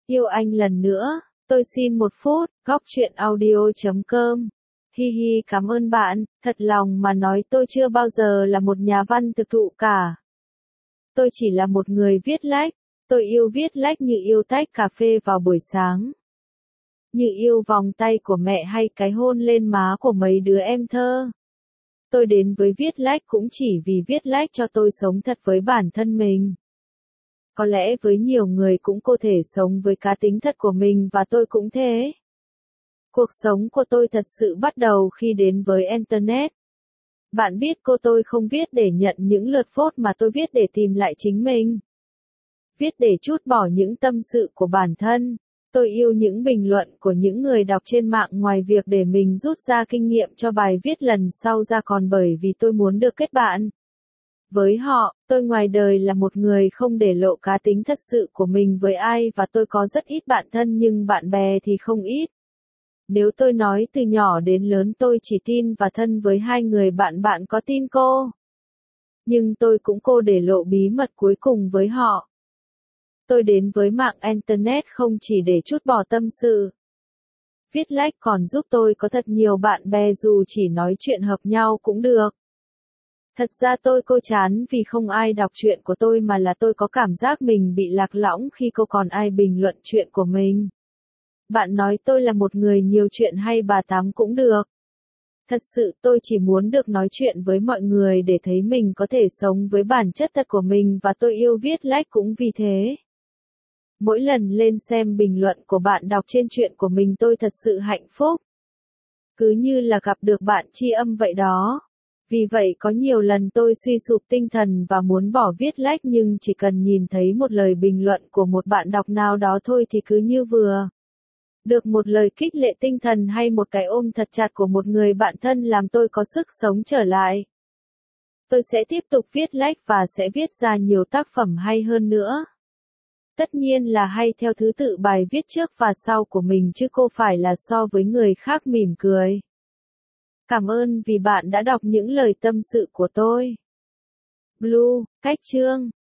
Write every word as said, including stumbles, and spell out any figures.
Yêu anh lần nữa, tôi xin một phút, góc truyện audio chấm com. Hi hi, cảm ơn bạn, thật lòng mà nói tôi chưa bao giờ là một nhà văn thực thụ cả. Tôi chỉ là một người viết lách, tôi yêu viết lách như yêu tách cà phê vào buổi sáng. Như yêu vòng tay của mẹ hay cái hôn lên má của mấy đứa em thơ. Tôi đến với viết lách cũng chỉ vì viết lách cho tôi sống thật với bản thân mình. Có lẽ với nhiều người cũng có thể sống với cá tính thật của mình và tôi cũng thế. Cuộc sống của tôi thật sự bắt đầu khi đến với Internet. Bạn biết cô tôi không viết để nhận những lượt vote mà tôi viết để tìm lại chính mình. Viết để trút bỏ những tâm sự của bản thân. Tôi yêu những bình luận của những người đọc trên mạng ngoài việc để mình rút ra kinh nghiệm cho bài viết lần sau ra còn bởi vì tôi muốn được kết bạn. Với họ, tôi ngoài đời là một người không để lộ cá tính thật sự của mình với ai và tôi có rất ít bạn thân nhưng bạn bè thì không ít. Nếu tôi nói từ nhỏ đến lớn tôi chỉ tin và thân với hai người bạn bạn có tin cô. Nhưng tôi cũng cô để lộ bí mật cuối cùng với họ. Tôi đến với mạng Internet không chỉ để trút bỏ tâm sự. Viết lách còn giúp tôi có thật nhiều bạn bè dù chỉ nói chuyện hợp nhau cũng được. Thật ra tôi cô chán vì không ai đọc truyện của tôi mà là tôi có cảm giác mình bị lạc lõng khi cô còn ai bình luận chuyện của mình. Bạn nói tôi là một người nhiều chuyện hay bà tám cũng được. Thật sự tôi chỉ muốn được nói chuyện với mọi người để thấy mình có thể sống với bản chất thật của mình và tôi yêu viết lách cũng vì thế. Mỗi lần lên xem bình luận của bạn đọc trên chuyện của mình tôi thật sự hạnh phúc. Cứ như là gặp được bạn tri âm vậy đó. Vì vậy có nhiều lần tôi suy sụp tinh thần và muốn bỏ viết lách nhưng chỉ cần nhìn thấy một lời bình luận của một bạn đọc nào đó thôi thì cứ như vừa. Được một lời khích lệ tinh thần hay một cái ôm thật chặt của một người bạn thân làm tôi có sức sống trở lại. Tôi sẽ tiếp tục viết lách và sẽ viết ra nhiều tác phẩm hay hơn nữa. Tất nhiên là hay theo thứ tự bài viết trước và sau của mình chứ không phải là so với người khác mỉm cười. Cảm ơn vì bạn đã đọc những lời tâm sự của tôi. Blue, cách chương